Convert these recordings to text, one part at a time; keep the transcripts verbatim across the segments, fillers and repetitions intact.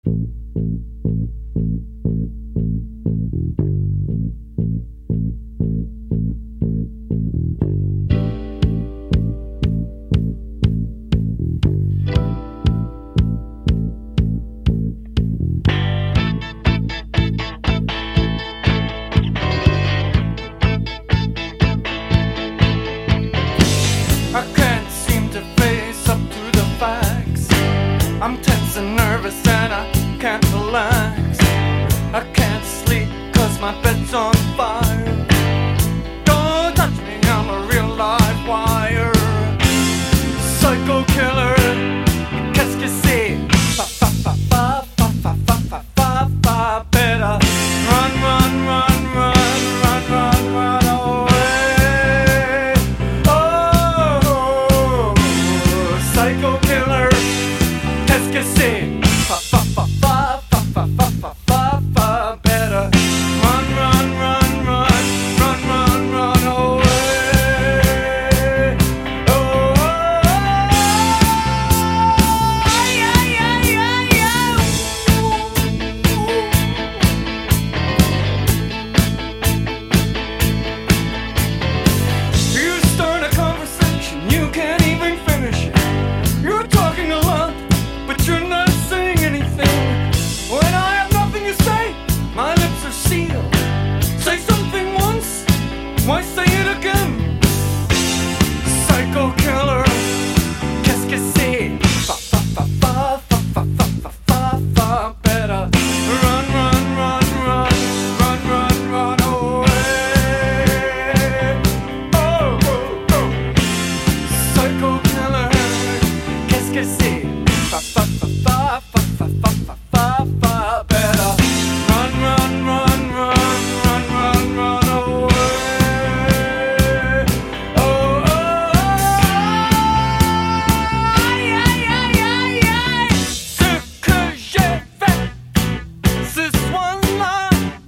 I'm tense and nervous and I can't relax. I can't sleep cause my bed's on fire. Don't touch me, I'm a real live wire. Psycho killer, qu'est-ce que c'est? Fa fa fa fa fa fa fa fa fa fa. Better run, run, run, run, run, run, run away. Oh, psycho killer. Qu'est-ce que c'est? Fa fa fa fa fa fa fa fa fa fa. Better run, run, run, run, run, run, run away. Oh, yeah, yeah, yeah, yeah. You start a conversation, you can't even finish it. You're talking a lot, but you're not saying anything. When I have nothing to say, my lips are sealed. Say something once, why say it again? Psycho killer, qu'est-ce que c'est? Fa fa fa fa fa fa fa fa fa fa. Better run, run, run, run, run, run, run away. Oh, oh, oh. Psycho killer, qu'est-ce que c'est? Fa fa fa fa fa fa fa fa fa fa. Better run, run, run, run, run, run, run away. Oh, oh, yeah, yeah, yeah, yeah. Ce que j'ai fait ce soir-là,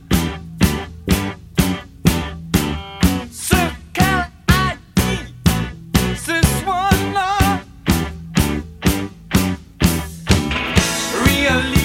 ce qu'elle a dit ce soir-là. Really